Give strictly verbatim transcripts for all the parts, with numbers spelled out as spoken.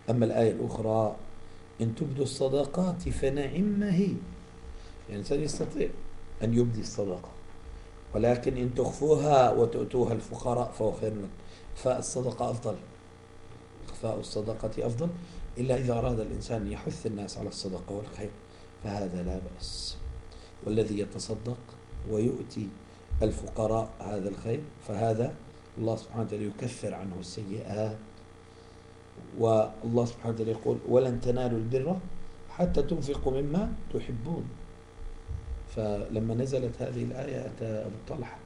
أما الآية الأخرى إن تبدوا الصدقات فنعم هي، يعني الإنسان يستطيع أن يبدي الصدقة، ولكن إن تخفوها وتؤتوها الفقراء فهو خير لكم. فالصدقة أفضل، إخفاء الصدقة أفضل، إلا إذا أراد الإنسان يحث الناس على الصدقة والخير فهذا لا بأس. والذي يتصدق ويؤتي الفقراء هذا الخير فهذا الله سبحانه وتعالى يكفر عنه السيئات. والله سبحانه وتعالى يقول ولن تنالوا البر حتى تنفقوا مما تحبون. فلما نزلت هذه الآية أتى أبو طلحة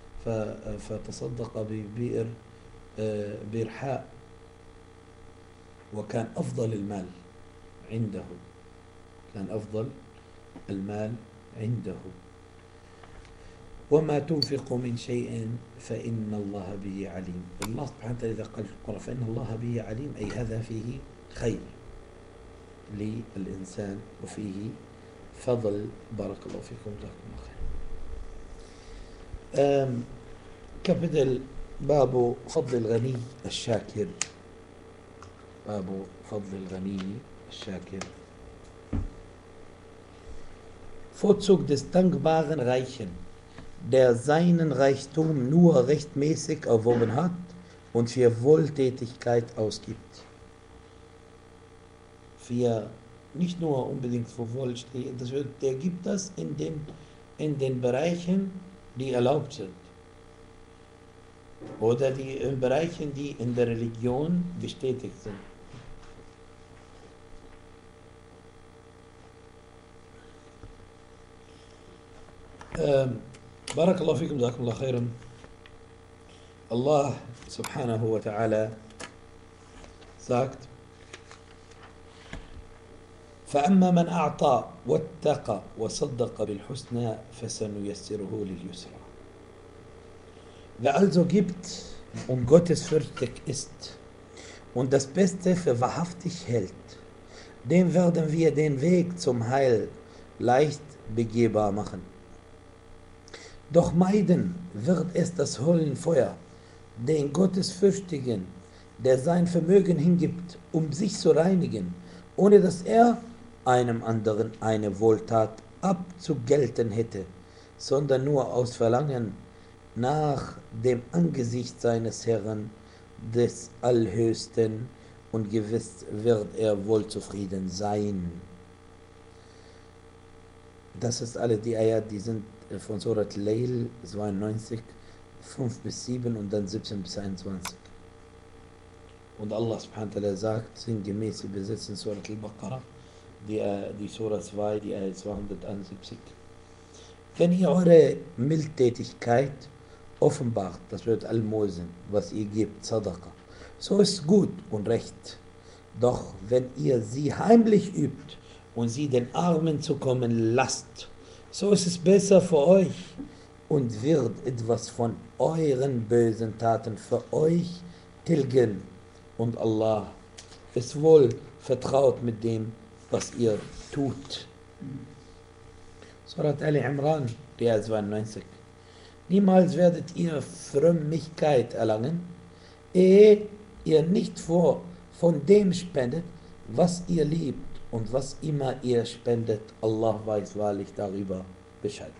فتصدق ببئر بئر، وكان أفضل المال عنده، كان أفضل المال عنده. وما تنفق من شيء فإن الله به عليم. الله سبحانه وتعالى إذا قال في القرآن فإن الله به عليم، أي هذا فيه خير للإنسان وفيه فضل. بارك الله فيكم جزاكم الله خير. كابيتال باب فضل الغني الشاكر. باب فضل الغني الشاكر. Vorzug des dankbaren Reichen, der seinen Reichtum nur rechtmäßig erworben hat und für Wohltätigkeit ausgibt. Für nicht nur unbedingt für Wohltätigkeit, der gibt das in den, in den Bereichen, die erlaubt sind. Oder die in Bereichen, die in der Religion bestätigt sind. بارك الله فيكم جزاكم الله خيرا. Allah subhanahu wa ta'ala sagt: فأما من أعطى واتقى وصدق بالحسنى فسنيسره لليسرى. Wer also gibt und gottesfürchtig ist und das Beste für wahrhaftig hält, dem werden wir den Weg zum Heil leicht begehbar machen. Doch meiden wird es das Höllenfeuer, den Gottesfürchtigen, der sein Vermögen hingibt, um sich zu reinigen, ohne dass er einem anderen eine Wohltat abzugelten hätte, sondern nur aus Verlangen nach dem Angesicht seines Herrn, des Allhöchsten, und gewiss wird er wohl zufrieden sein. Das ist alle die Ayat, die sind von Surat Layl zweiundneunzig, fünf bis sieben und dann siebzehn bis einundzwanzig. Und Allah subhanahu wa ta'ala sagt, sinngemäß übersetzt in Surat al-Baqarah, die, die Surah zwei, die Ayat zweihunderteinundsiebzig. Wenn ihr eure Mildtätigkeit offenbart, das wird Almosen, was ihr gebt, Sadaqa, so ist gut und recht. Doch wenn ihr sie heimlich übt und sie den Armen zukommen lasst, so ist es besser für euch und wird etwas von euren bösen Taten für euch tilgen. Und Allah ist wohl vertraut mit dem, was ihr tut. Surat Ali Imran, die Ayat zweiundneunzig. Niemals werdet ihr Frömmigkeit erlangen, ehe ihr nicht vor, von dem spendet, was ihr liebt. Und was immer ihr spendet, Allah weiß wahrlich darüber Bescheid.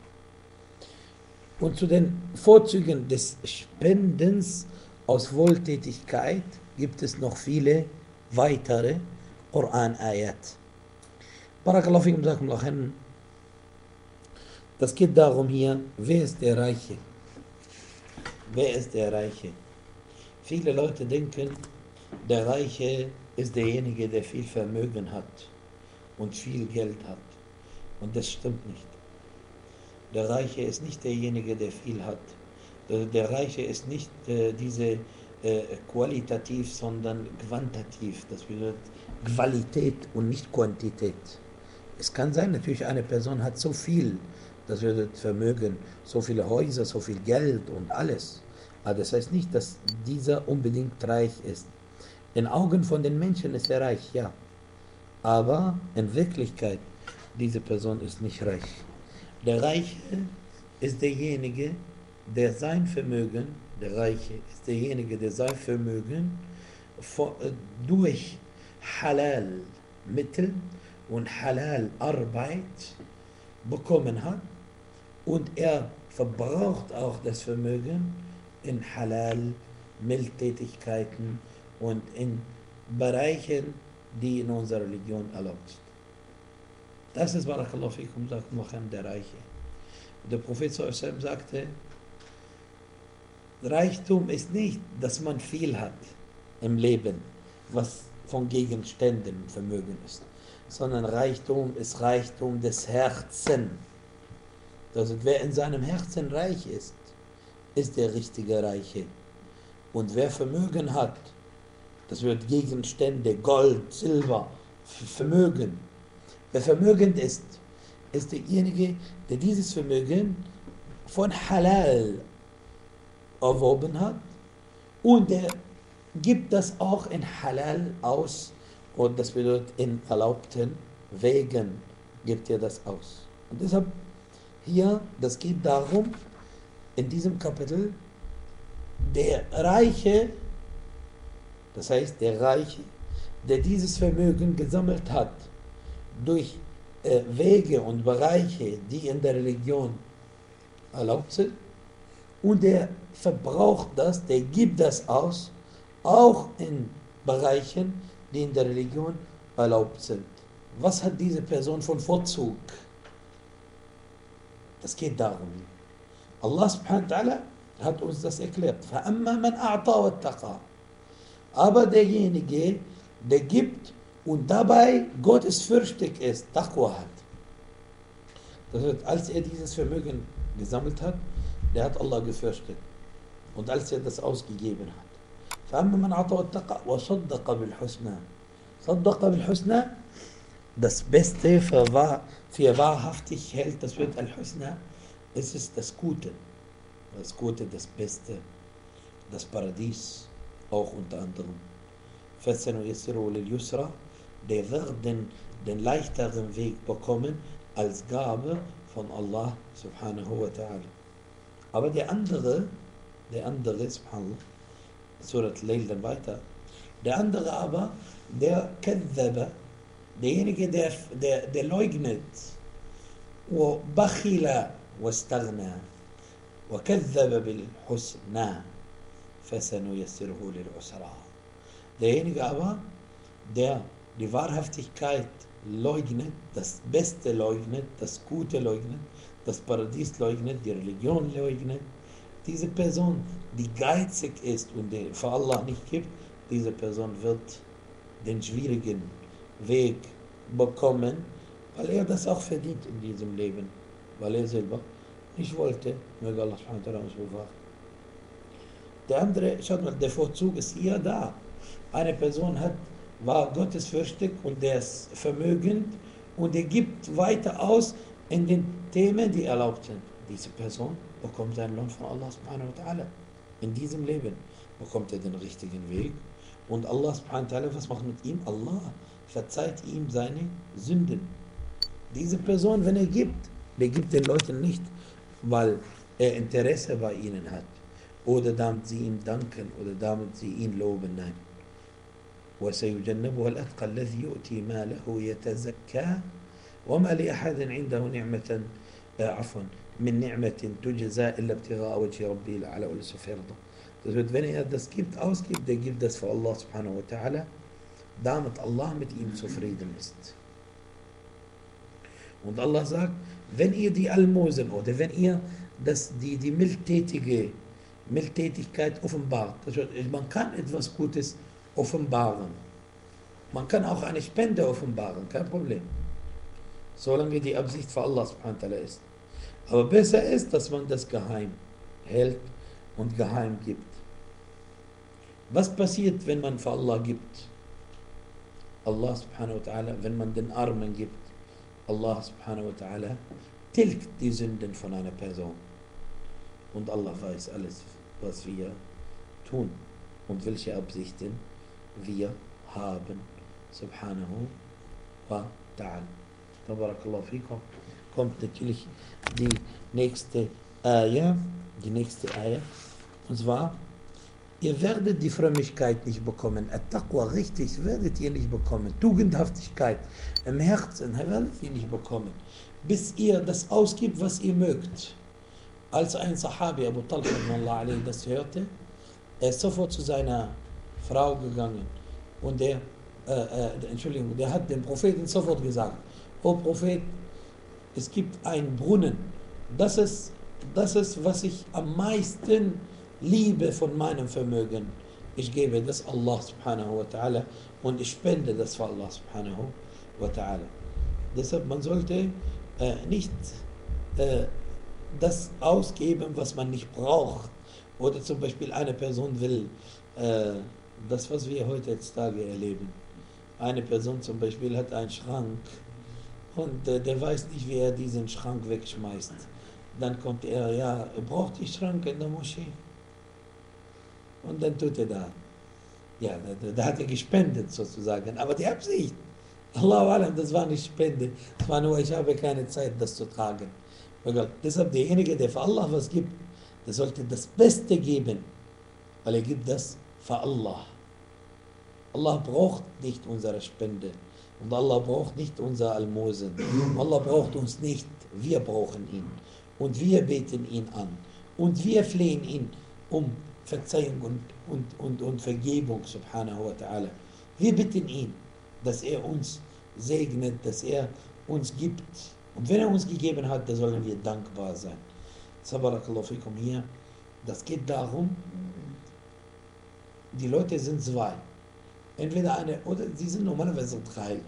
Und zu den Vorzügen des Spendens aus Wohltätigkeit gibt es noch viele weitere Koran-Ayat. Barakallahu fikum, jazakumullahu khairan. Das geht darum hier, wer ist der Reiche? Wer ist der Reiche? Viele Leute denken, der Reiche ist derjenige, der viel Vermögen hat und viel Geld hat. Und das stimmt nicht. Der Reiche ist nicht derjenige, der viel hat. Der, der Reiche ist nicht äh, diese äh, qualitativ, sondern quantitativ. Das bedeutet Qualität und nicht Quantität. Es kann sein, natürlich eine Person hat so viel, das bedeutet Vermögen, so viele Häuser, so viel Geld und alles. Aber das heißt nicht, dass dieser unbedingt reich ist. In Augen von den Menschen ist er reich, ja. Aber in Wirklichkeit, diese Person ist nicht reich. Der Reiche ist derjenige, der sein Vermögen, der Reiche ist derjenige, der sein Vermögen vor, durch Halal Mittel und Halal Arbeit bekommen hat und er verbraucht auch das Vermögen in Halal Mildtätigkeiten und in Bereichen, die in unserer Religion erlaubt sind. Das ist, Barakallahu fikum, sagt Muhammad, der Reiche. Und der Prophet sagte, Reichtum ist nicht, dass man viel hat im Leben, was von Gegenständen Vermögen ist, sondern Reichtum ist Reichtum des Herzens. Also wer in seinem Herzen reich ist, ist der richtige Reiche. Und wer Vermögen hat, das wird Gegenstände, Gold, Silber, Vermögen. Wer vermögend ist, ist derjenige, der dieses Vermögen von Halal erworben hat und der gibt das auch in Halal aus und das bedeutet in erlaubten Wegen gibt er das aus. Und deshalb hier, das geht darum, in diesem Kapitel, der Reiche, das heißt der Reiche, der dieses Vermögen gesammelt hat, durch äh, Wege und Bereiche, die in der Religion erlaubt sind, und der verbraucht das, der gibt das aus, auch in Bereichen, die in der Religion erlaubt sind. Was hat diese Person von Vorzug? Das geht darum. Allah subhanahu wa ta'ala hat uns das erklärt. فَأَمَّا مَنْ أَعْطَى وَاتَّقَى. Aber derjenige, der gibt und dabei gottesfürchtig ist, Taqwa hat. Das heißt, als er dieses Vermögen gesammelt hat, der hat Allah gefürchtet. Und als er das ausgegeben hat. فَأَمَّا مَنْ أَعْطَى وَاتَّقَى وَصَدَّقَ بِالْحُسْنَى. صَدَّقَ بِالْحُسْنَى, das Beste für, wahr, für wahrhaftig hält, das wird Al-Husna, es ist das Gute. Das Gute, das Beste, das Paradies, auch unter anderem. فَسَنُيَسِّرُهُ لِلْيُسْرَى, der wird den, den leichteren Weg bekommen als Gabe von Allah subhanahu wa ta'ala. Aber der andere, der andere, subhanallah, Surat Layl dann weiter, der andere aber, der Kadhaba, derjenige, der, der, der leugnet, وَبَخِلَ وَاسْتَغْنَى وَكَذَّبَ بِالْحُسْنَى فَسَنُيَسِّرُهُ لِلْعُسْرَى. Derjenige aber, der die Wahrhaftigkeit leugnet, das Beste leugnet, das Gute leugnet, das Paradies leugnet, die Religion leugnet, diese Person, die geizig ist und die für Allah nicht gibt, diese Person wird den schwierigen Weg bekommen, weil er das auch verdient in diesem Leben, weil er selber nicht wollte, möge Allah subhanahu wa ta'ala uns bewahren. Der andere, schaut mal, der Vorzug ist hier da. Eine Person hat, war gottesfürchtig und der ist vermögend und er gibt weiter aus in den Themen, die erlaubt sind. Diese Person bekommt seinen Lohn von Allah subhanahu wa ta'ala. In diesem Leben bekommt er den richtigen Weg und Allah subhanahu wa ta'ala, was macht mit ihm? Allah verzeiht ihm seine Sünden. Diese Person, wenn er gibt, der gibt den Leuten nicht, weil er Interesse bei ihnen hat oder damit sie ihm danken oder damit sie ihn loben. Nein. وَسَيُجَنَّبُهَا الْأَتْقَى الَّذِي يُؤْتِي مَالَهُ يَتَزَكَّى وَمَا لِأَحَدٍ عِنْدَهُ نِعْمَةً عفوا من نعمة تجزى إلا ابتغاء وجه ربه الأعلى ولسوف يرضى. Das wird, wenn er das gibt, ausgibt, der gibt das für Allah subhanahu wa ta'ala, damit Allah mit ihm zufrieden ist. Und Allah sagt, wenn ihr die Almosen oder wenn ihr das, die, die mildtätige Mildtätigkeit offenbart, das wird, man kann etwas Gutes offenbaren. Man kann auch eine Spende offenbaren, kein Problem. Solange die Absicht für Allah subhanahu wa ta'ala ist. Aber besser ist, dass man das geheim hält und geheim gibt. Was passiert, wenn man für Allah gibt? Allah subhanahu wa ta'ala, wenn man den Armen gibt, Allah subhanahu wa ta'ala tilgt die Sünden von einer Person. Und Allah weiß alles, was wir tun und welche Absichten wir haben. Subhanahu wa ta'ala. Tabarakallahu fikum. Kommt natürlich die nächste Ayah, die nächste Ayah, und zwar ihr werdet die Frömmigkeit nicht bekommen. At-Taqwa, richtig, werdet ihr nicht bekommen. Tugendhaftigkeit im Herzen werdet ihr nicht bekommen. Bis ihr das ausgibt, was ihr mögt. Als ein Sahabi, Abu Talha, das hörte, er ist sofort zu seiner Frau gegangen. Und der, äh, äh, Entschuldigung, der hat dem Propheten sofort gesagt, O Prophet, es gibt einen Brunnen. Das ist, das ist, was ich am meisten liebe von meinem Vermögen. Ich gebe das Allah subhanahu wa ta'ala und ich spende das für Allah subhanahu wa ta'ala. Deshalb, man sollte äh, nicht äh, das ausgeben, was man nicht braucht. Oder zum Beispiel eine Person will, äh, das, was wir heutzutage erleben. Eine Person zum Beispiel hat einen Schrank und äh, der weiß nicht, wie er diesen Schrank wegschmeißt. Dann kommt er, ja, er braucht die Schrank in der Moschee. Und dann tut er da. Ja, da, da hat er gespendet sozusagen. Aber die Absicht, Allahu Alam, das war nicht Spende. Das war nur, ich habe keine Zeit, das zu tragen. Deshalb derjenige, der für Allah was gibt, der sollte das Beste geben. Weil er gibt das für Allah. Allah braucht nicht unsere Spende. Und Allah braucht nicht unser Almosen. Allah braucht uns nicht. Wir brauchen ihn. Und wir beten ihn an. Und wir flehen ihn um Verzeihung und, und, und, und Vergebung, subhanahu wa ta'ala. Wir bitten ihn, dass er uns segnet, dass er uns gibt. Und wenn er uns gegeben hat, dann sollen wir dankbar sein. Sabarakallahu fikum hier. Das geht darum, die Leute sind zwei. Entweder eine, oder sie sind normalerweise drei.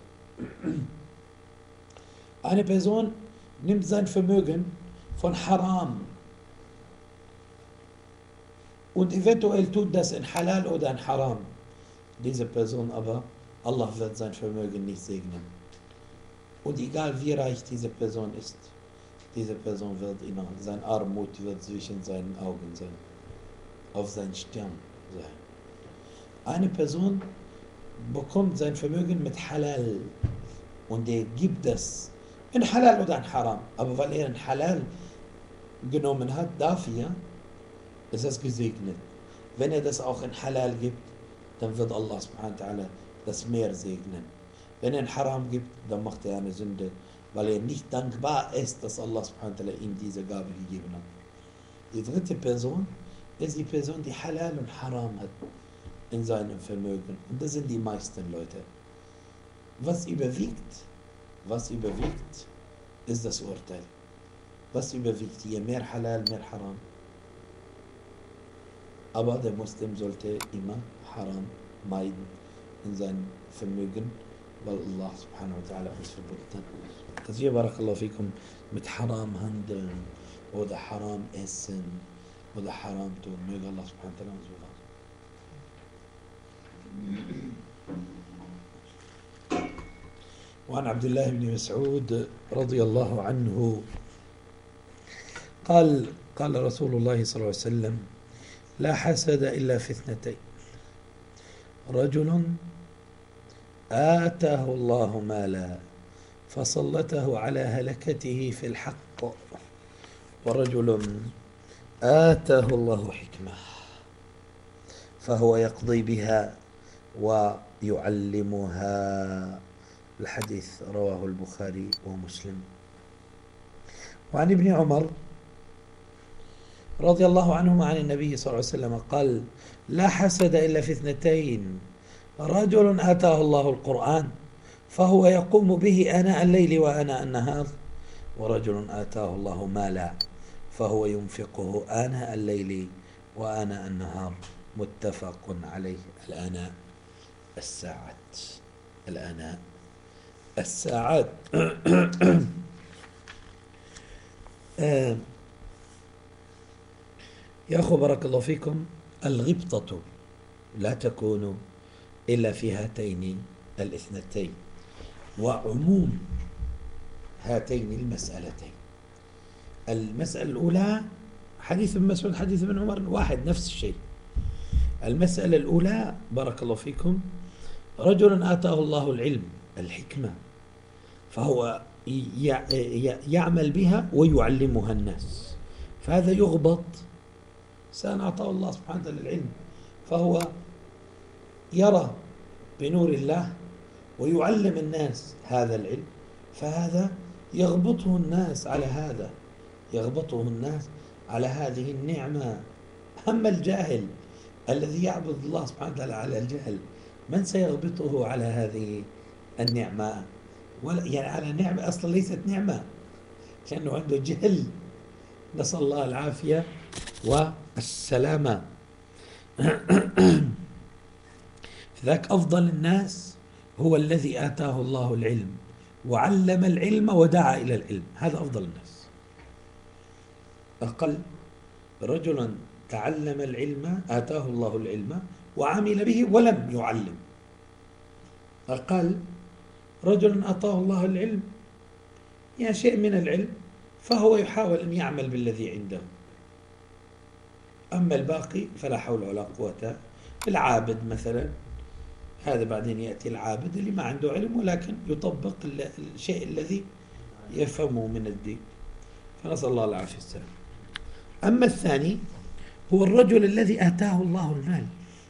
Eine Person nimmt sein Vermögen von Haram und eventuell tut das in Halal oder in Haram. Diese Person aber, Allah wird sein Vermögen nicht segnen. Und egal wie reich diese Person ist, diese Person wird immer, sein Armut wird zwischen seinen Augen sein, auf seinen Stirn sein. Eine Person bekommt sein Vermögen mit Halal und er gibt das in Halal oder in Haram. Aber weil er in Halal genommen hat, dafür ist es gesegnet. Wenn er das auch in Halal gibt, dann wird Allah subhanahu wa ta'ala das mehr segnen. Wenn er in Haram gibt, dann macht er eine Sünde, weil er nicht dankbar ist, dass Allah subhanahu wa ta'ala ihm diese Gabe gegeben hat. Die dritte Person ist die Person, die Halal und Haram hat in seinem Vermögen. Und das sind die meisten Leute. Was überwiegt? Was überwiegt, ist das Urteil. Was überwiegt? Je mehr Halal, mehr Haram. Aber der Muslim sollte immer Haram meiden in seinem Vermögen, weil Allah subhanahu wa ta'ala uns verboten hat. Dass wir, barakallahu fikum, mit Haram handeln oder Haram essen oder Haram tun. Möge Allah subhanahu wa ta'ala uns bewahren. وعن عبد الله بن مسعود رضي الله عنه قال قال رسول الله صلى الله عليه وسلم لا حسد إلا في اثنتين رجل آتاه الله مالا فسلطه على هلكته في الحق ورجل آتاه الله حكمة فهو يقضي بها ويعلمها. الحديث رواه البخاري ومسلم. وعن ابن عمر رضي الله عنهما عن النبي صلى الله عليه وسلم قال لا حسد إلا في اثنتين رجل آتاه الله القرآن فهو يقوم به آناء الليل وآناء النهار ورجل آتاه الله مالا فهو ينفقه آناء الليل وآناء النهار متفق عليه. الآناء الساعات الآناء الساعات آه يا أخو بارك الله فيكم، الغبطة لا تكون إلا في هاتين الاثنتين وعموم هاتين المسألتين. المسألة الأولى حديث ابن مسعود حديث ابن عمر واحد نفس الشيء. المسألة الأولى بارك الله فيكم رجل آتاه الله العلم الحكمة فهو يعمل بها ويعلمها الناس، فهذا يغبط سأن أعطاه الله سبحانه وتعالى العلم فهو يرى بنور الله ويعلم الناس هذا العلم، فهذا يغبطه الناس على هذا، يغبطه الناس على هذه النعمة. أما الجاهل الذي يعبد الله سبحانه وتعالى على الجهل، من سيغبطه على هذه النعمة؟ ولا يعني على نعمة أصلا ليست نعمة، لأنه عنده جهل، نسأل الله العافية والسلامة. ذاك أفضل الناس هو الذي آتاه الله العلم وعلم العلم ودعا إلى العلم، هذا أفضل الناس. أقل رجل تعلم العلم آتاه الله العلم وعمل به ولم يعلم. أقل رجل آتاه الله العلم، يعني شيء من العلم، فهو يحاول أن يعمل بالذي عنده. أما الباقي فلا حول ولا قوة. العابد مثلا، هذا بعدين يأتي العابد اللي ما عنده علم ولكن يطبق الشيء الذي يفهمه من الدين، فنسأل الله العافية والسلام. أما الثاني هو الرجل الذي آتاه الله المال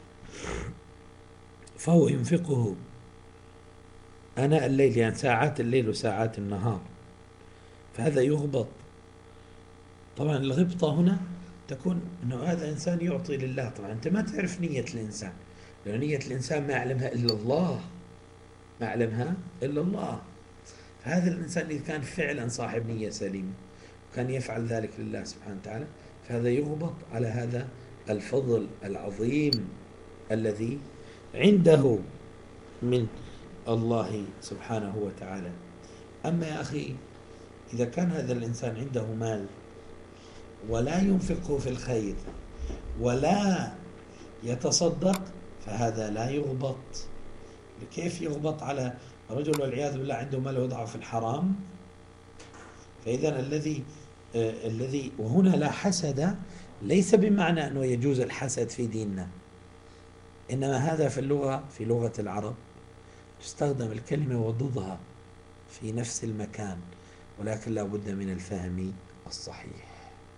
فهو ينفقه آناء الليل، يعني ساعات الليل وساعات النهار، فهذا يغبط. طبعا الغبطة هنا تكون أنه هذا إنسان يعطي لله. طبعا أنت ما تعرف نية الإنسان، لأن نية الإنسان ما يعلمها إلا الله، ما يعلمها إلا الله. فهذا الإنسان إذا كان فعلا صاحب نية سليمة وكان يفعل ذلك لله سبحانه وتعالى، فهذا يغبط على هذا الفضل العظيم الذي عنده من الله سبحانه وتعالى. أما يا أخي إذا كان هذا الإنسان عنده مال ولا ينفقه في الخير ولا يتصدق، فهذا لا يغبط. كيف يغبط على رجل والعياذ بالله عنده مال ويضعه في الحرام؟ فإذا الذي آه الذي وهنا لا حسد، ليس بمعنى أنه يجوز الحسد في ديننا، إنما هذا في اللغة، في لغة العرب تستخدم الكلمة وضدها في نفس المكان، ولكن لا بد من الفهم الصحيح.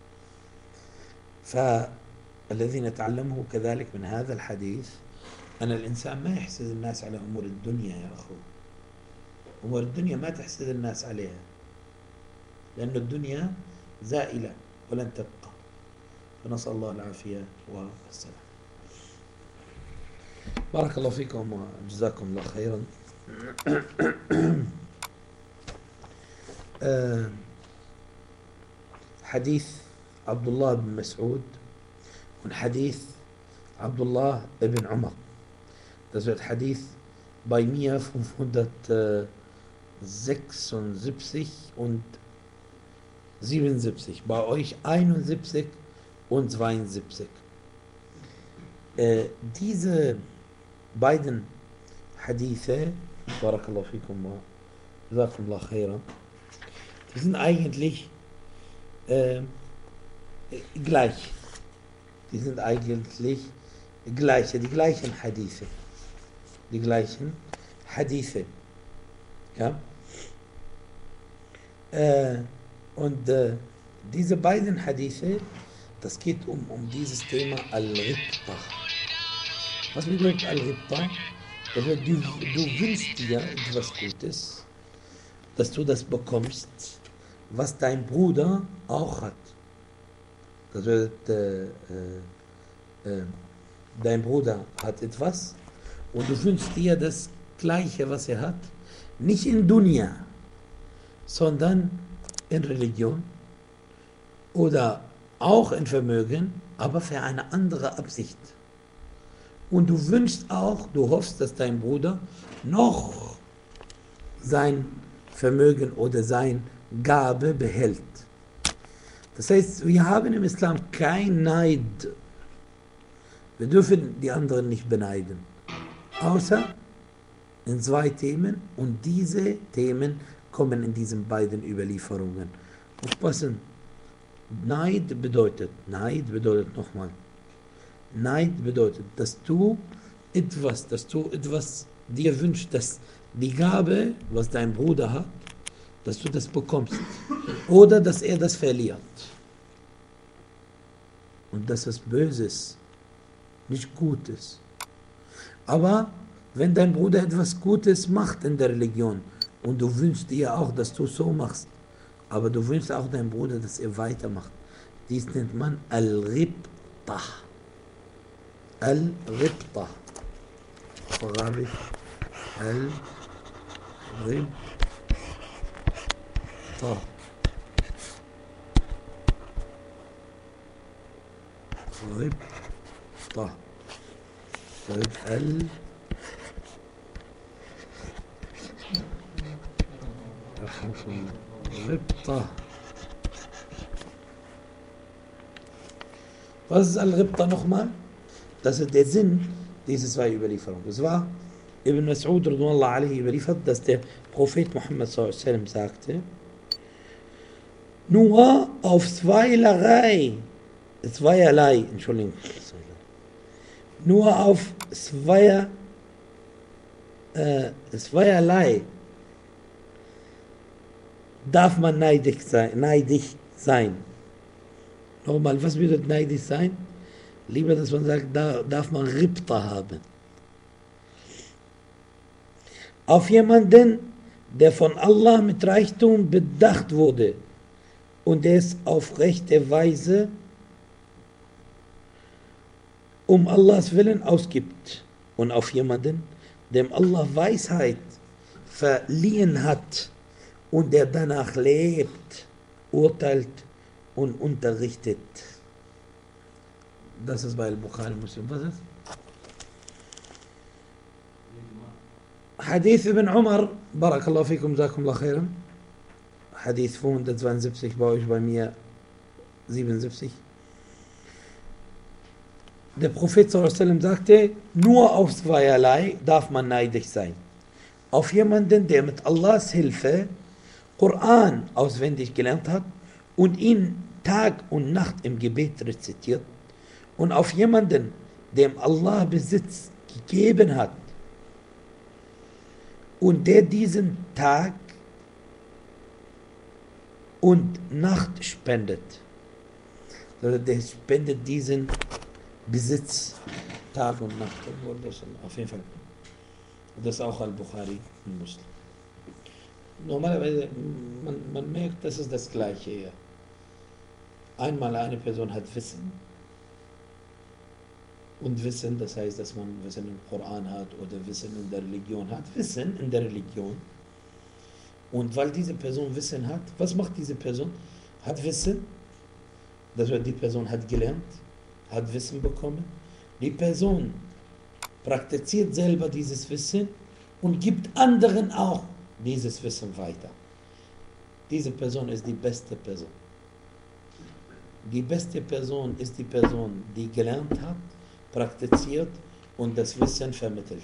فالذي نتعلمه كذلك من هذا الحديث أن الإنسان ما يحسد الناس على أمور الدنيا. يا أخو، أمور الدنيا ما تحسد الناس عليها، لأن الدنيا زائلة ولن تبقى، فنسأل الله العافية والسلام. بارك الله فيكم وجزاكم الله خيرا. حديث عبد الله بن مسعود وحديث عبد الله بن عمر. Das wird Hadith bei mir fünfhundertsechsundsiebzig und siebenundsiebzig, bei euch einundsiebzig und zweiundsiebzig. Äh, diese beiden Hadithe, Barakallahu fikum wa Jazakumullah khairan, die sind eigentlich äh, gleich. Die sind eigentlich gleich, die gleichen Hadithe. Die gleichen Hadithe. Ja? Äh, und äh, diese beiden Hadithe, das geht um, um dieses Thema Al-Ghibta. Was bedeutet Al-Ghibta? Du, du wünschst dir etwas Gutes, dass du das bekommst, was dein Bruder auch hat. Das wird, äh, äh, dein Bruder hat etwas und du wünschst dir das Gleiche, was er hat, nicht in Dunya, sondern in Religion oder auch in Vermögen, aber für eine andere Absicht. Und du wünschst auch, du hoffst, dass dein Bruder noch sein Vermögen oder sein Gabe behält. Das heißt, wir haben im Islam kein Neid. Wir dürfen die anderen nicht beneiden. Außer in zwei Themen, und diese Themen kommen in diesen beiden Überlieferungen. Aufpassen. Neid bedeutet, Neid bedeutet nochmal, Neid bedeutet, dass du etwas, dass du etwas dir wünschst, dass die Gabe, was dein Bruder hat, dass du das bekommst oder dass er das verliert. Und das ist Böses. nicht Gutes. Aber wenn dein Bruder etwas Gutes macht in der Religion und du wünschst dir auch, dass du so machst, aber du wünschst auch deinem Bruder, dass er weitermacht, dies nennt man Al-Ribta. Al-Ribta. Auf Arabisch Al-Ribta. Ribta. Al Ribta. Was ist Al-Ribta nochmal? Das ist der Sinn dieser zwei Überlieferungen. Es war Ibn Mas'ud radhiyallahu anhu überliefert, dass der Prophet Muhammad sallallahu alaihi wasallam sagte, nur auf zweierlei, zweierlei, Entschuldigung, nur auf zweier, äh, zweierlei darf man neidig sein, neidig sein. Nochmal, was bedeutet neidig sein? Lieber, dass man sagt, da darf man Ribta haben. Auf jemanden, der von Allah mit Reichtum bedacht wurde und es auf rechte Weise um Allahs Willen ausgibt. Und auf jemanden, dem Allah Weisheit verliehen hat und der danach lebt, urteilt und unterrichtet. Das ist bei Al-Bukhari Muslim. Was ist? Hadith ibn Umar, Barakallahu fikum, Jazakumullah khairan. Hadith fünfhundertzweiundsiebzig, bei euch, bei mir siebenundsiebzig. Der Prophet sallallahu alaihi wasallam sagte, nur auf zweierlei darf man neidig sein. Auf jemanden, der mit Allahs Hilfe Koran auswendig gelernt hat und ihn Tag und Nacht im Gebet rezitiert. Und auf jemanden, dem Allah Besitz gegeben hat und der diesen Tag und Nacht spendet. Der spendet diesen Besitz Tag und Nacht. Auf jeden Fall. Das ist auch Al-Bukhari und Muslim. Normalerweise, man, man merkt, das ist das Gleiche hier. Einmal eine Person hat Wissen. Und Wissen, das heißt, dass man Wissen im Koran hat oder Wissen in der Religion hat. Wissen in der Religion. Und weil diese Person Wissen hat, was macht diese Person? Hat Wissen, das heißt, die Person hat gelernt, hat Wissen bekommen. Die Person praktiziert selber dieses Wissen und gibt anderen auch dieses Wissen weiter. Diese Person ist die beste Person. Die beste Person ist die Person, die gelernt hat, praktiziert und das Wissen vermittelt.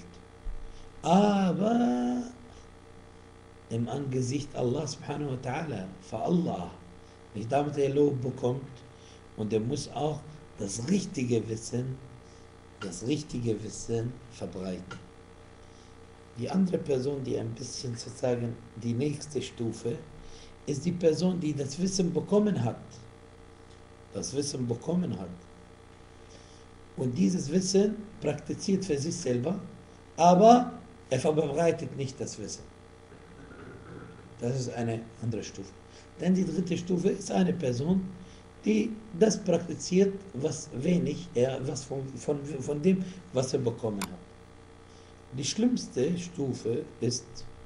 Aber im Angesicht Allah subhanahu wa ta'ala, für Allah, nicht damit er Lob bekommt, und er muss auch das richtige Wissen, das richtige Wissen verbreiten. Die andere Person, die ein bisschen sozusagen die nächste Stufe, ist die Person, die das Wissen bekommen hat. Das Wissen bekommen hat. Und dieses Wissen praktiziert für sich selber, aber er verbreitet nicht das Wissen. Das ist eine andere Stufe. Dann die dritte Stufe ist eine Person, die das praktiziert, was wenig, er, was von, von, von dem, was er bekommen hat. Die schlimmste Stufe ist,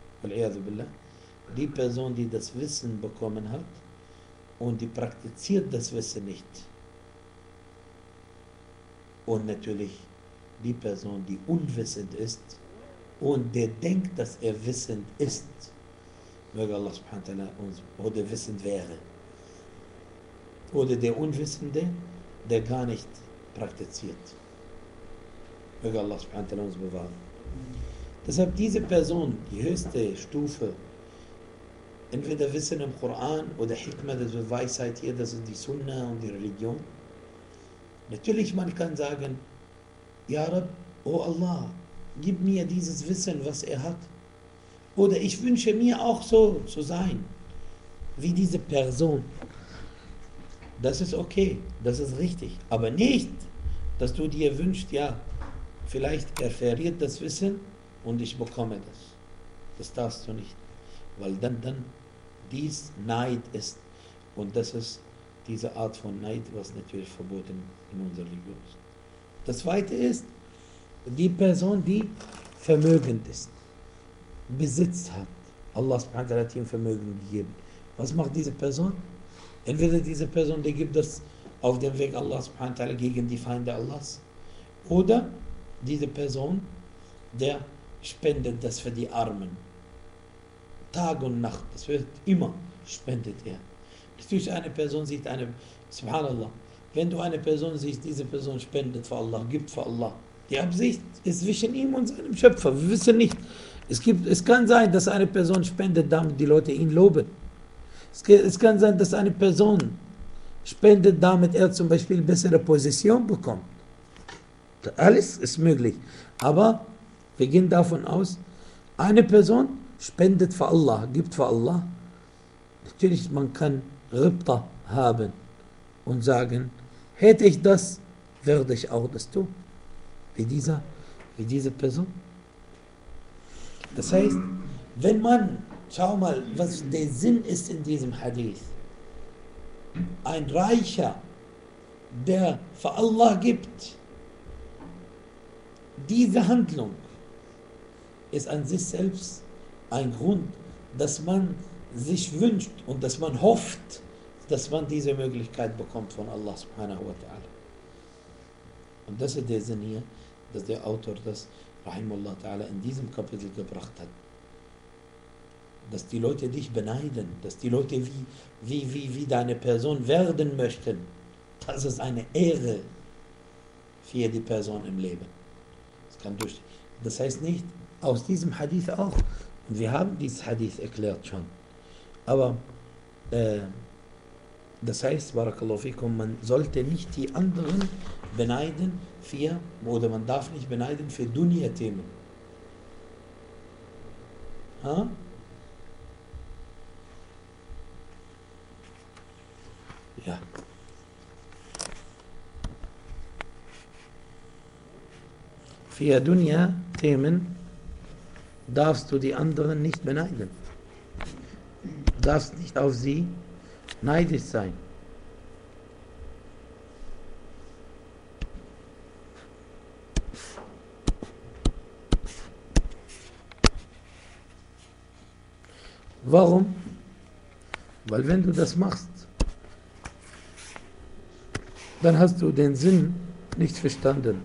die Person, die das Wissen bekommen hat und die praktiziert das Wissen nicht. Und natürlich die Person, die unwissend ist und der denkt, dass er wissend ist. Möge Allah subhanahu wa ta'ala uns oder wissend wäre. Oder der Unwissende, der gar nicht praktiziert. Möge Allah subhanahu wa ta'ala uns bewahren. Deshalb diese Person, die höchste Stufe, entweder Wissen im Koran oder Hikmah, das ist Weisheit hier, das ist die Sunna und die Religion. Natürlich, man kann sagen, Ja Rab, oh Allah, gib mir dieses Wissen, was er hat. Oder ich wünsche mir auch so zu sein, wie diese Person. Das ist okay, das ist richtig. Aber nicht, dass du dir wünschst, ja, vielleicht er verliert das Wissen und ich bekomme das. Das darfst du nicht, weil dann, dann dies Neid ist. Und das ist diese Art von Neid, was natürlich verboten in unserer Religion ist. Das zweite ist, die Person, die vermögend ist, Besitz hat. Allah subhanahu wa ta'ala hat ihm Vermögen gegeben. Was macht diese Person? Entweder diese Person, die gibt das auf dem Weg Allah subhanahu wa ta'ala gegen die Feinde Allahs. Oder diese Person, der spendet das für die Armen. Tag und Nacht, das wird immer, spendet er. Natürlich eine Person sieht eine, subhanallah, wenn du eine Person siehst, diese Person spendet für Allah, gibt für Allah. Die Absicht ist zwischen ihm und seinem Schöpfer, wir wissen nicht. Es, gibt, es kann sein, dass eine Person spendet, damit die Leute ihn loben. Es, es kann sein, dass eine Person spendet, damit er zum Beispiel bessere Position bekommt. Alles ist möglich. Aber wir gehen davon aus, eine Person spendet für Allah, gibt für Allah. Natürlich, man kann Ribta haben und sagen, hätte ich das, würde ich auch das tun. Wie dieser, wie diese Person. Das heißt, wenn man, schau mal, was der Sinn ist in diesem Hadith. Ein Reicher, der für Allah gibt, diese Handlung ist an sich selbst ein Grund, dass man sich wünscht und dass man hofft, dass man diese Möglichkeit bekommt von Allah subhanahu wa ta'ala. Und das ist der Sinn hier, dass der Autor das, rahimahullah ta'ala, in diesem Kapitel gebracht hat. Dass die Leute dich beneiden, dass die Leute wie, wie, wie, wie deine Person werden möchten. Das ist eine Ehre für die Person im Leben. Das kann durch, das heißt nicht, aus diesem Hadith auch, und wir haben dieses Hadith erklärt schon, aber äh, das heißt, barakallahu fikum, man sollte nicht die anderen beneiden für, oder man darf nicht beneiden für Dunya-Themen. Ha? Ja. Für Dunya-Themen darfst du die anderen nicht beneiden. Du darfst nicht auf sie neidisch sein. Warum? Weil wenn du das machst, dann hast du den Sinn nicht verstanden.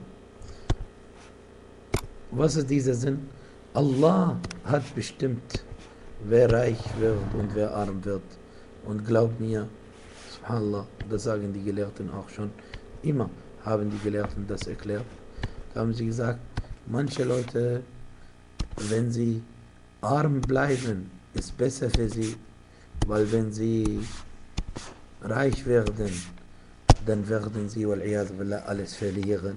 Was ist dieser Sinn? Allah hat bestimmt, wer reich wird und wer arm wird. Und glaub mir, subhanallah, das sagen die Gelehrten auch schon, immer haben die Gelehrten das erklärt. Da haben sie gesagt, manche Leute, wenn sie arm bleiben, ist besser für sie, weil wenn sie reich werden, dann werden sie wal-iyad billah alles verlieren.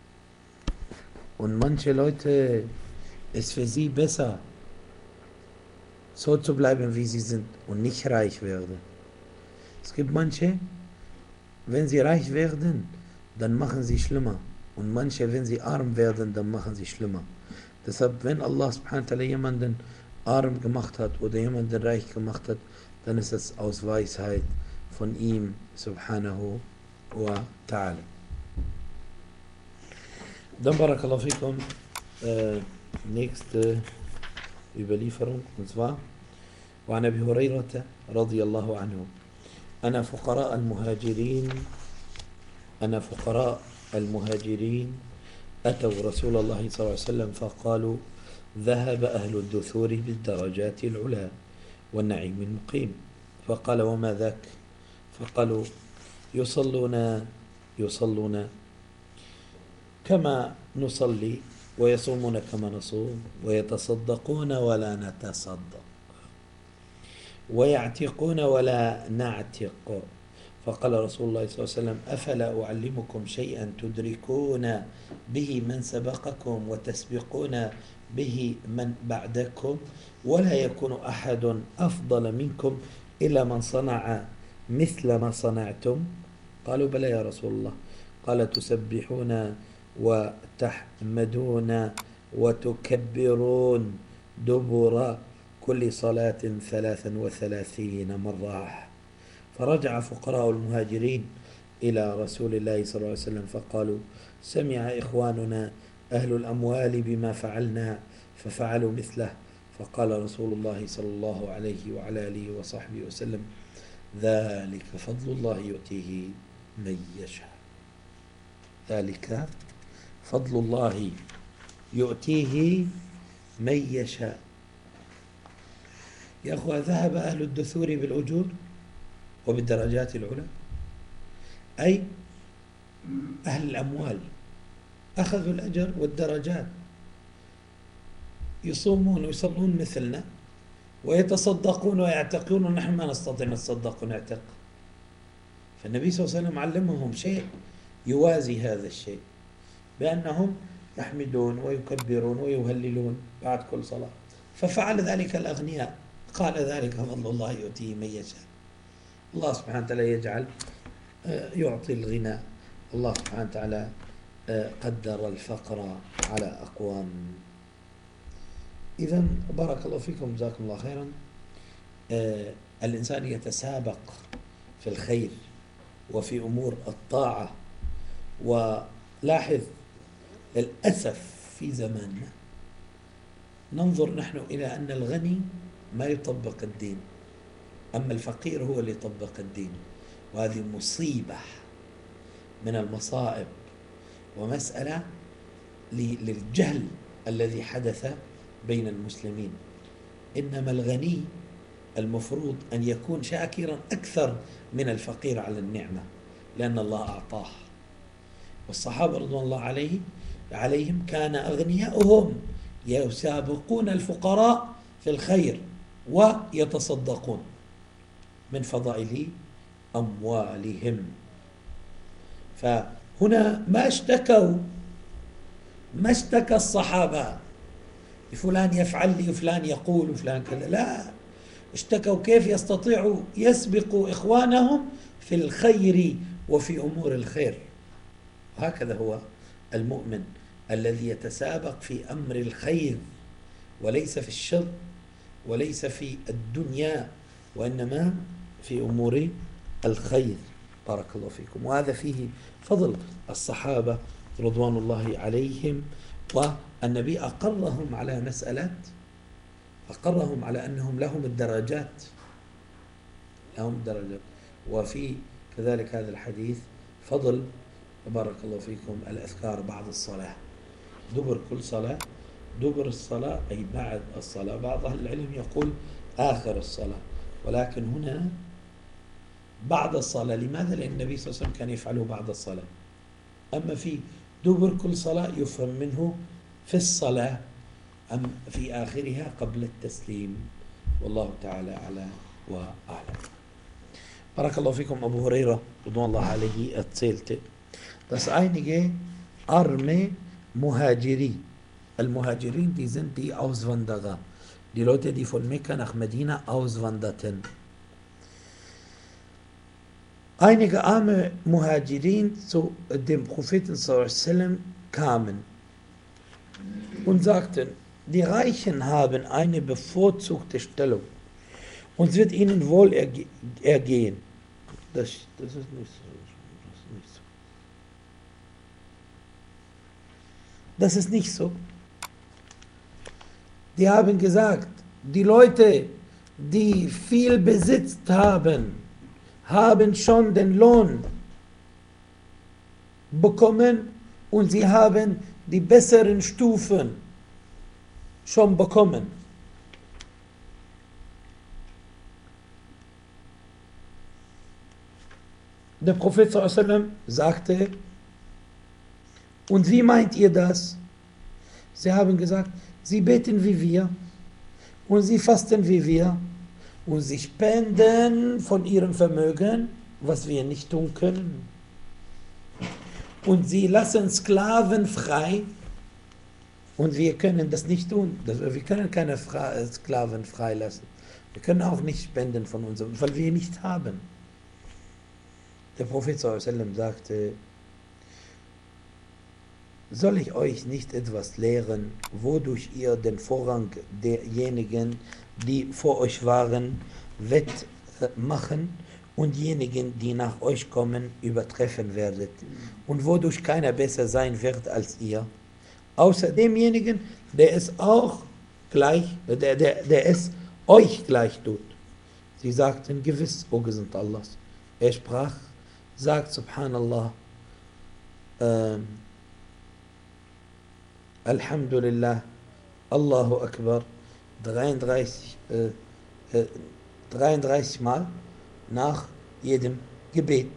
Und manche Leute, ist für sie besser, so zu bleiben, wie sie sind und nicht reich werden. Es gibt manche, wenn sie reich werden, dann machen sie schlimmer. Und manche, wenn sie arm werden, dann machen sie schlimmer. Deshalb, wenn Allah subhanahu wa ta'ala jemanden arm gemacht hat oder jemanden reich gemacht hat, dann ist es aus Weisheit von ihm subhanahu wa ta'ala. Dann barakallahu fikum, äh, nächste Überlieferung, und zwar وعن أبي هريرة رضي الله عنه أنا فقراء المهاجرين أنا فقراء المهاجرين أتوا رسول الله صلى الله عليه وسلم فقالوا ذهب أهل الدثور بالدرجات العلا والنعيم المقيم فقال وما ذاك فقالوا يصلون يصلون كما نصلي ويصومون كما نصوم ويتصدقون ولا نتصدق ويعتقون ولا نعتق فقال رسول الله صلى الله عليه وسلم أفلا أعلمكم شيئا تدركون به من سبقكم وتسبقون به من بعدكم ولا يكون أحد أفضل منكم إلا من صنع مثل ما صنعتم قالوا بلى يا رسول الله قال تسبحون وتحمدون وتكبرون دبر كل صلاة ثلاثا وثلاثين مرة. فرجع فقراء المهاجرين إلى رسول الله صلى الله عليه وسلم فقالوا سمع إخواننا أهل الأموال بما فعلنا ففعلوا مثله. فقال رسول الله صلى الله عليه وعلى آله وصحبه وسلم ذلك فضل الله يؤتيه من يشاء. ذلك فضل الله يؤتيه من يشاء. يا أخوة، ذهب أهل الدثور بالأجور وبالدرجات العلى، أي أهل الأموال أخذوا الأجر والدرجات، يصومون ويصلون مثلنا ويتصدقون ويعتقون، ونحن ما نستطيع نتصدق ونعتق. فالنبي صلى الله عليه وسلم علمهم شيء يوازي هذا الشيء، بأنهم يحمدون ويكبرون ويهللون بعد كل صلاة. ففعل ذلك الأغنياء، قال ذلك فضل الله يؤتيه من يشاء. الله سبحانه وتعالى يجعل يعطي الغنى. الله سبحانه وتعالى قدر الفقر على أقوام. إذن بارك الله فيكم، جزاكم الله خيرا. الإنسان يتسابق في الخير وفي أمور الطاعة. ولاحظ للأسف في زماننا ننظر نحن إلى أن الغني ما يطبق الدين، أما الفقير هو اللي يطبق الدين، وهذه مصيبة من المصائب ومسألة للجهل الذي حدث بين المسلمين. إنما الغني المفروض أن يكون شاكرا أكثر من الفقير على النعمة، لأن الله أعطاه. والصحابة رضوان الله عليه عليهم كان أغنياؤهم يسابقون الفقراء في الخير ويتصدقون من فضائل أموالهم. فهنا ما اشتكوا ما اشتكى الصحابة فلان يفعل لي وفلان يقول وفلان كذا، لا، اشتكوا كيف يستطيعوا يسبقوا إخوانهم في الخير وفي أمور الخير. هكذا هو المؤمن الذي يتسابق في أمر الخير، وليس في الشر وليس في الدنيا، وإنما في أمور الخير. بارك الله فيكم. وهذا فيه فضل الصحابة رضوان الله عليهم. والنبي أقرهم على مسألة، أقرهم على أنهم لهم الدرجات، لهم الدرجات. وفي كذلك هذا الحديث فضل بارك الله فيكم الأذكار بعد الصلاة، دبر كل صلاة. دبر الصلاة أي بعد الصلاة. بعض أهل العلم يقول آخر الصلاة، ولكن هنا بعد الصلاة. لماذا؟ لأن النبي صلى الله عليه وسلم كان يفعله بعد الصلاة. أما في دبر كل صلاة يفهم منه في الصلاة، أم في آخرها قبل التسليم. والله تعالى أعلى وأعلم. بارك الله فيكم. أبو هريرة رضوان الله عليه erzählte, dass einige arme Muhajiri, Al-Muhajirin, die sind die Auswanderer, die Leute, die von Mekka nach Medina auswanderten. Einige arme Muhajirin zu dem Propheten sallallahu alaihi wasallam kamen und sagten, die Reichen haben eine bevorzugte Stellung, uns wird ihnen wohl erge ergehen. Das, das ist nicht so. Das ist nicht so. Das ist nicht so. Die haben gesagt, die Leute, die viel Besitz haben, haben schon den Lohn bekommen und sie haben die besseren Stufen schon bekommen. Der Prophet sallallahu alaihi wasallam sagte, und wie meint ihr das? Sie haben gesagt, sie beten wie wir und sie fasten wie wir und sie spenden von ihrem Vermögen, was wir nicht tun können. Und sie lassen Sklaven frei und wir können das nicht tun. Wir können keine Sklaven freilassen. Wir können auch nicht spenden von unserem, weil wir nicht haben. Der Prophet sallallahu alaihi wasallam sagte, soll ich euch nicht etwas lehren, wodurch ihr den Vorrang derjenigen, die vor euch waren, wettmachen und diejenigen, die nach euch kommen, übertreffen werdet und wodurch keiner besser sein wird als ihr, außer demjenigen, der es auch gleich, der, der, der es euch gleich tut. Sie sagten, gewiss, o Gesandter Allahs. Er sprach, sagt Subhanallah, ähm, Alhamdulillah, Allahu Akbar, dreiunddreißig, äh, äh, dreiunddreißig Mal nach jedem Gebet.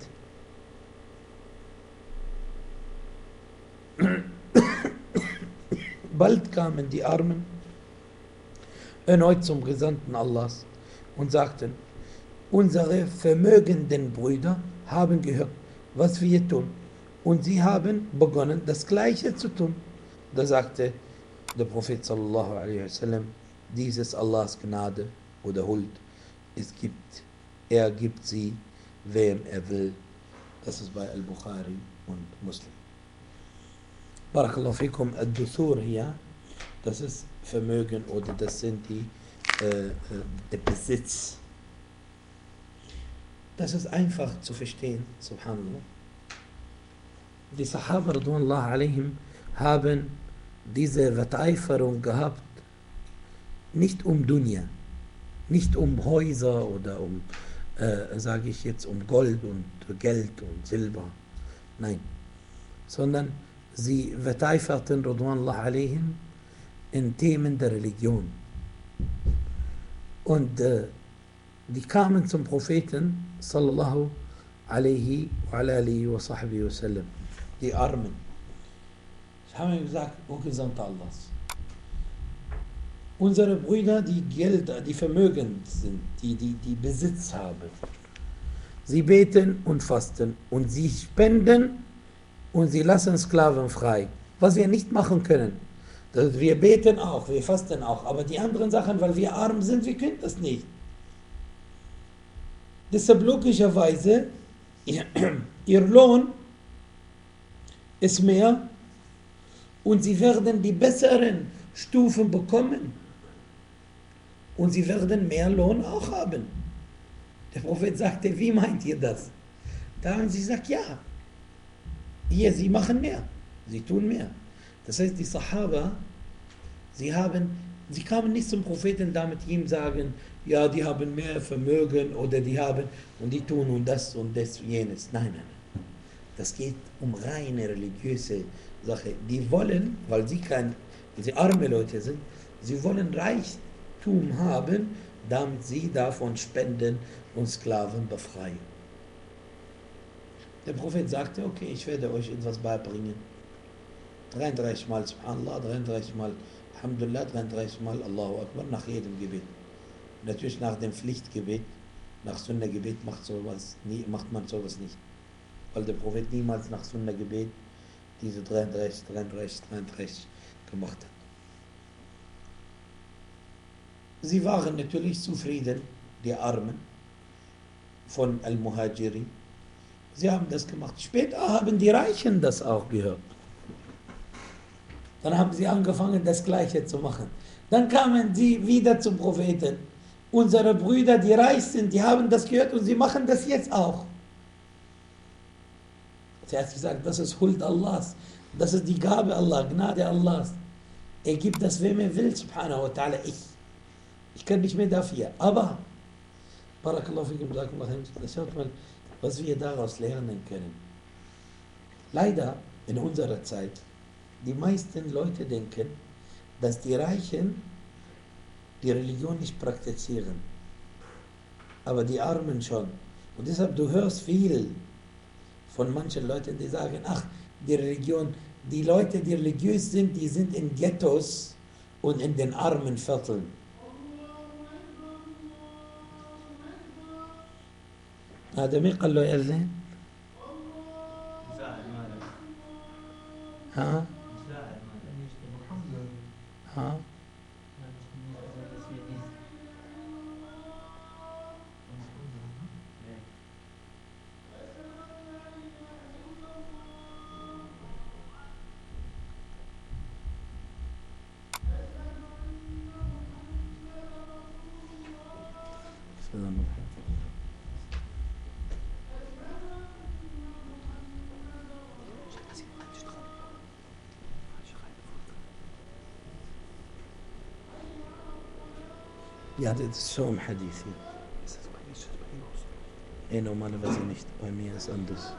Bald kamen die Armen erneut zum Gesandten Allahs und sagten, unsere vermögenden Brüder haben gehört, was wir tun, und sie haben begonnen, das Gleiche zu tun. Da sagte der Prophet sallallahu alaihi wasallam, dies ist Allahs Gnade oder Huld. Es gibt, er gibt sie, wem er will. Das ist bei Al-Bukhari und Muslim. Barakallahu fikum, Ad-Duthur hier, das ist Vermögen oder das sind die, äh, äh, der Besitz. Das ist einfach zu verstehen, subhanallah. Die Sahaba radwanullah alaihim haben diese Wetteiferung gehabt, nicht um Dunya, nicht um Häuser oder um, äh, sage ich jetzt, um Gold und Geld und Silber, nein, sondern sie wetteiferten radwanullah alaihim in Themen der Religion. Und äh, die kamen zum Propheten sallallahu alaihi wa alihi wa sahbihi wa sallam, die Armen. Ich habe ihm gesagt, o Gesandter Allahs, unsere Brüder, die Geld, die vermögend sind, die, die, die Besitz haben, sie beten und fasten und sie spenden und sie lassen Sklaven frei, was wir nicht machen können. Das, wir beten auch, wir fasten auch, aber die anderen Sachen, weil wir arm sind, wir können das nicht. Deshalb logischerweise, ihr, ihr Lohn ist mehr und sie werden die besseren Stufen bekommen und sie werden mehr Lohn auch haben. Der Prophet sagte, wie meint ihr das? Da haben sie gesagt, ja, hier, sie machen mehr, sie tun mehr. Das heißt, die Sahaba, sie haben, sie kamen nicht zum Propheten, damit ihm sagen, ja, die haben mehr Vermögen oder die haben, und die tun und das und das und jenes. Nein, nein, nein. Das geht um reine religiöse Sache. Die wollen, weil sie kein, weil sie arme Leute sind, sie wollen Reichtum haben, damit sie davon spenden und Sklaven befreien. Der Prophet sagte, okay, ich werde euch etwas beibringen. dreiunddreißig Mal Subhanallah, dreiunddreißig Mal Alhamdulillah, dreiunddreißig Mal Allahu Akbar nach jedem Gebet. Natürlich nach dem Pflichtgebet, nach Sunna-Gebet macht, sowas nie, macht man sowas nicht. Weil der Prophet niemals nach Sunna-Gebet diese dreiunddreißig, dreiunddreißig, dreiunddreißig gemacht hat. Sie waren natürlich zufrieden, die Armen von Al-Muhajiri. Sie haben das gemacht. Später haben die Reichen das auch gehört. Dann haben sie angefangen, das Gleiche zu machen. Dann kamen sie wieder zum Propheten. Unsere Brüder, die reich sind, die haben das gehört und sie machen das jetzt auch. Sie hat gesagt, das ist Huld Allahs. Das ist die Gabe Allah, Gnade Allahs. Er gibt das, wem er will, subhanahu wa ta'ala. Ich. Ich kann nicht mehr dafür. Aber, Barakallahu fikum, schaut mal, was wir daraus lernen können. Leider in unserer Zeit, die meisten Leute denken, dass die Reichen die Religion nicht praktizieren. Aber die Armen schon. Und deshalb, du hörst viel von manchen Leuten, die sagen, ach, die Religion, die Leute, die religiös sind, die sind in Ghettos und in den armen Vierteln. هذا مين قال له يأذن؟ ها؟ ها؟ Ja, das ist so im Hadith hier. Eh, normalerweise nicht. Bei mir ist anders.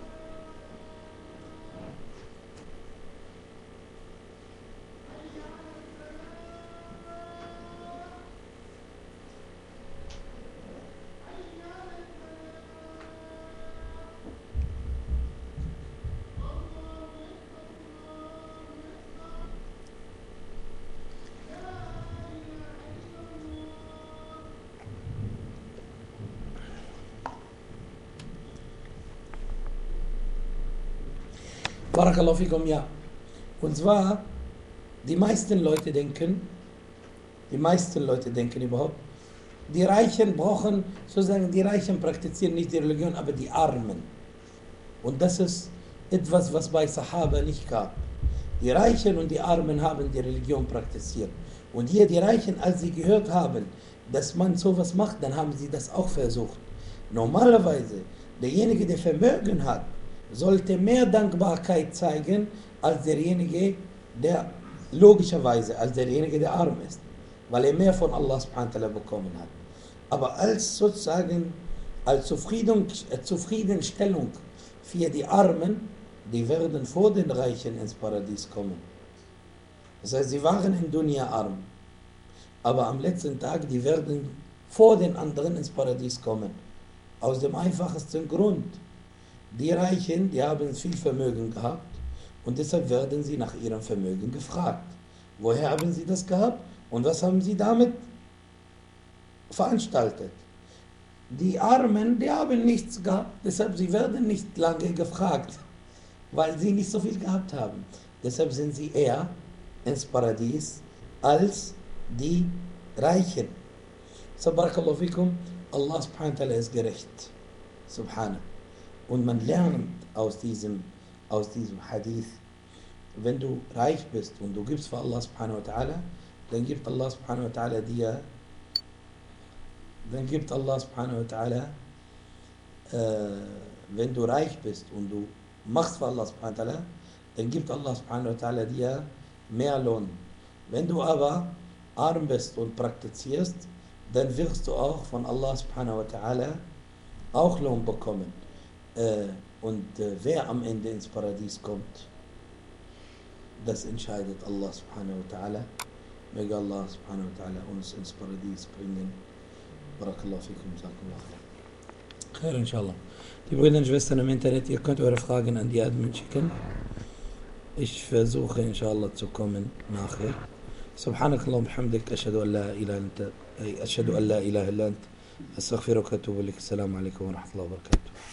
Barakallahu fikum, ja. Und zwar, die meisten Leute denken, die meisten Leute denken überhaupt, die Reichen brauchen, sozusagen, die Reichen praktizieren nicht die Religion, aber die Armen. Und das ist etwas, was bei Sahaba nicht gab. Die Reichen und die Armen haben die Religion praktiziert. Und hier die Reichen, als sie gehört haben, dass man sowas macht, dann haben sie das auch versucht. Normalerweise, derjenige, der Vermögen hat, sollte mehr Dankbarkeit zeigen, als derjenige, der logischerweise, als derjenige, der arm ist. Weil er mehr von Allah subhanahu wa ta'ala bekommen hat. Aber als sozusagen, als Zufrieden, Zufriedenstellung für die Armen, die werden vor den Reichen ins Paradies kommen. Das heißt, sie waren in Dunya arm. Aber am letzten Tag, die werden vor den anderen ins Paradies kommen. Aus dem einfachsten Grund. Die Reichen, die haben viel Vermögen gehabt und deshalb werden sie nach ihrem Vermögen gefragt. Woher haben sie das gehabt und was haben sie damit veranstaltet? Die Armen, die haben nichts gehabt, deshalb sie werden nicht lange gefragt, weil sie nicht so viel gehabt haben. Deshalb sind sie eher ins Paradies als die Reichen. So, barakallahu fikum, Allah subhanahu wa ta'ala ist gerecht. Subhanahu. Und man lernt aus diesem, aus diesem Hadith, wenn du reich bist und du gibst für Allah subhanahu wa ta'ala, dann gibt Allah subhanahu wa ta'ala dir, dann gibt Allah subhanahu wa ta'ala, äh, wenn du reich bist und du machst für Allah subhanahu wa ta'ala, dann gibt Allah subhanahu wa ta'ala dir mehr Lohn. Wenn du aber arm bist und praktizierst, dann wirst du auch von Allah subhanahu wa ta'ala auch Lohn bekommen. Äh, und äh, wer am Ende ins Paradies kommt, das entscheidet Allah subhanahu wa ta'ala. Möge Allah subhanahu wa ta'ala uns ins Paradies bringen. Barakallahu fikum, jazakumullah khair. Khair, inshallah. Die Brüder und Schwestern im Internet, ihr könnt eure Fragen an die Admin schicken. Ich versuche inshallah zu kommen nachher. Subhanakallah bihamdik, ashhadu an la ilaha illa anta, ashhadu an la ilaha illa anta, astaghfiruka wa atubu ilaik. Assalamu alaikum wa rahmatullahi wa barakatuh.